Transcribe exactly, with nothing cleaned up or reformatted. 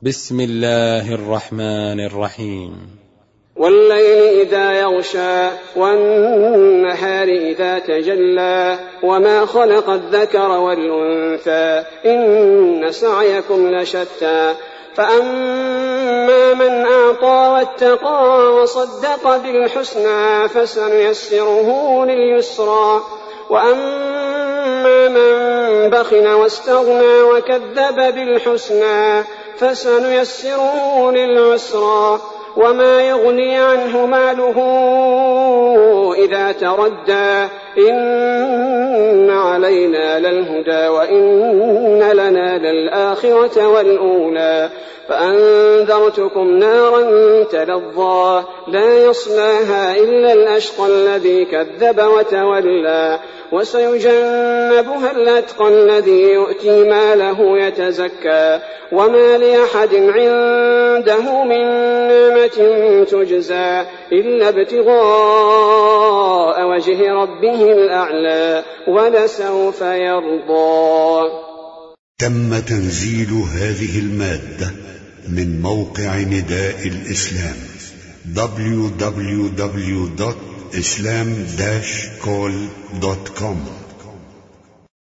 بسم الله الرحمن الرحيم. والليل إذا يغشى والنهار إذا تجلى وما خلق الذكر والأنثى إن سعيكم لشتى فأما من أعطى واتقى وصدق بالحسنى فسنيسره لليسرى وأما من بخل واستغنى وكذب بالحسنى فسنيسره للعسرى وما يغني عنه ماله إذا تردى إن علينا للهدى وإن لنا للآخرة والأولى فأنذرتكم نارا تلظى لا يصلاها إلا الأشقى الذي كذب وتولى وسيجنبها الأتقى الذي يؤتي ماله يتزكى وما لأحد عنده من نعمة تجزى إلا ابتغاء وجه ربه الأعلى ولسوف يرضى. تم تنزيل هذه المادة من موقع نداء الإسلام دبليو دبليو دبليو دوت إسلام داش كول دوت كوم.